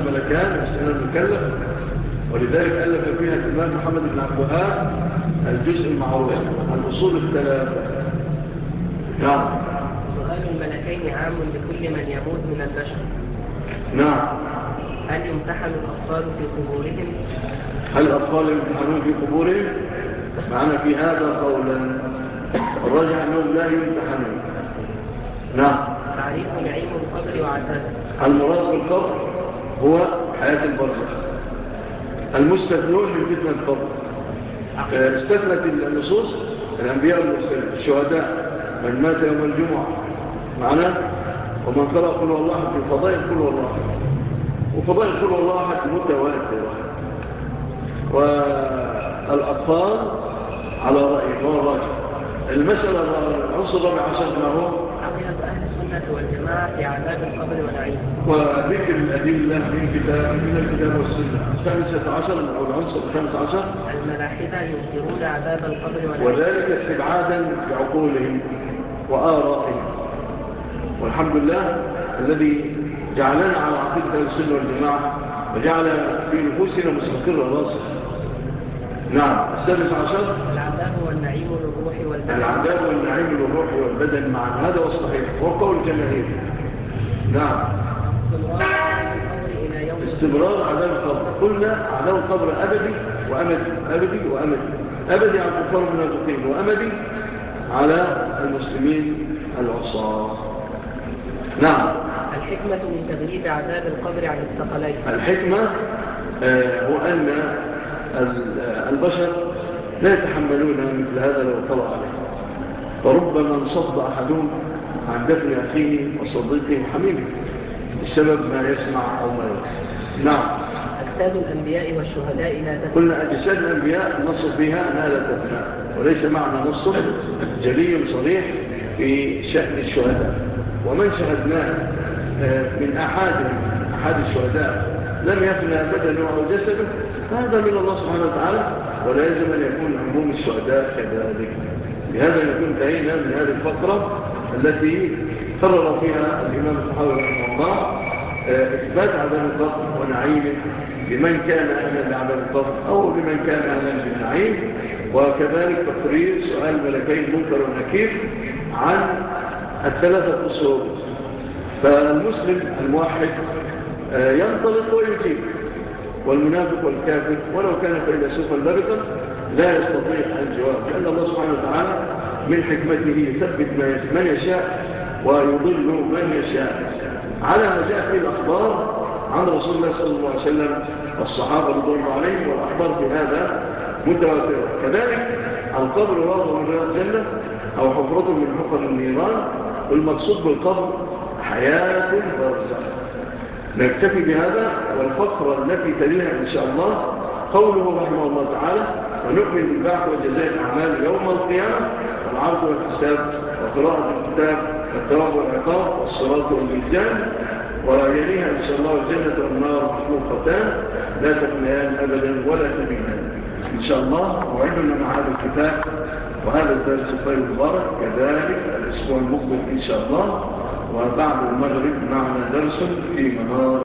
الملكان يسأل المكلف، ولذلك ألف فيها الإمام محمد بن عبد الوهاب الجزء المعروف الأصول الثلاثة. نعم. سؤال الملكين عام لكل من يموت من البشر. نعم. هل يمتحن الأطفال في قبورهم؟ هل الأطفال يمتحنون في قبورهم؟ معنا في هذا قولا، الراجح أنهم لا يمتحنون. نعم. تعريف نعيم القبر وعذابه. المراد بالقبر هو حياة البرزخ، المستثنون من فتنة القبر. استثنت النصوص الأنبياء والمرسلين، الشهداء، من مات يوم الجمعة معنا، ومن قرأ قل والله في فضائل قل والله، وفضائل قل والله متواترة. والأطفال على رأيه هو الراجح. المسألة العنصر الرابع عشر ما هو عقيدة أهل السنة والجماعة في عذاب القبر ونعيمه، وذكر الأدلة من الكتاب والسنة. الخامسة عشر أو العنصر الخامس عشر الملاحدة ينكرون عذاب القبر ونعيمه، وذلك استبعادا بعقولهم وآرائهم. والحمد لله الذي جعلنا على عقيدة أهل السنة والجماعة وجعل في نفوسنا مستقر راسخ. نعم. السادس عشر العذاب والنعيم للروح والبدن. العذاب والنعيم للروح والبدن معا، هذا هو الصحيح، هو قول الجماهير. نعم. استمرار عذاب القبر. قلنا عذاب القبر أبدي وأمدي، أبدي وأمدي، أبدي على الكفار والمنافقين، وأمدي على المسلمين العصاة. نعم. الحكمة من تغليب عذاب القبر عن الثقلين. الحكمة هو أن البشر لا يتحملون مثل هذا لو طلع عليه، فربما انصد أحدهم عن دفن أخيه وصديقه وحميمه بسبب ما يسمع أو ما يرى. نعم. أجساد الأنبياء والشهداء لا تفنى. قلنا أجساد الأنبياء نص فيها أنها لا تفنى، وليس معنى نص جلي صريح في شأن الشهداء. ومن شهدناه من أحد الشهداء لم يفنى بدنه أو جسده، هذا من الله سبحانه وتعالى، ولا يجب أن يكون عموم الشهداء كذلك. بهذا نكون انتهينا من هذه الفقرة التي قرر فيها الإمام الطحاوي رحمه الله إثبات عذاب القبر ونعيمه لمن كان أهلا لعذاب القبر أو لمن كان أهلا بالنعيم، وكذلك تقرير سؤال ملكين منكر ونكير عن الثلاثة أصول. فالمسلم الموحد ينطلق ويجيب، والمنافق والكافر ولو كان فيلسوفا لبقا لا يستطيع الجواب، لأن الله سبحانه وتعالى من حكمته يثبت من يشاء ويضل من يشاء، على ما جاء في الأخبار عن رسول الله صلى الله عليه وسلم والصحابة رضوان الله عليهم، والأخبار في هذا متواترة. كذلك القبر روضة من رياض الجنة أو حفرة من حفر النيران، والمقصود بالقبر حياة برزخ. نكتفي بهذا، والفقرة التي تليها إن شاء الله قوله رحمه الله تعالى: ونؤمن بالبعث وجزاء الأعمال يوم القيامة والعرض والحساب وقراءة الكتاب والثواب والعقاب والصراط والميزان، ويليها إن شاء الله الجنة والنار مخلوقتان لا تفنيان أبدا ولا تبينان. إن شاء الله موعدنا مع هذا الكتاب وهذا الدرس الطيب المبارك كذلك الأسبوع المقبل إن شاء الله، وبعد المغرب معنا درس في منار